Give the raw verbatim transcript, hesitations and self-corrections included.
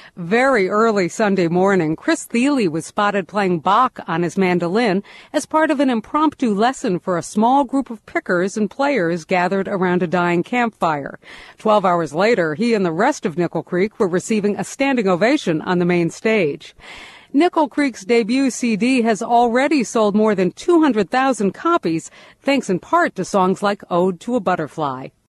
Very early Sunday morning, Chris Thile was spotted playing Bach on his mandolin as part of an impromptu lesson for a small group of pickers and players gathered around a dying campfire. Twelve hours later, he and the rest of Nickel Creek were receiving a standing ovation on the main stage. Nickel Creek's debut C D has already sold more than two hundred thousand copies, thanks in part to songs like Ode to a Butterfly.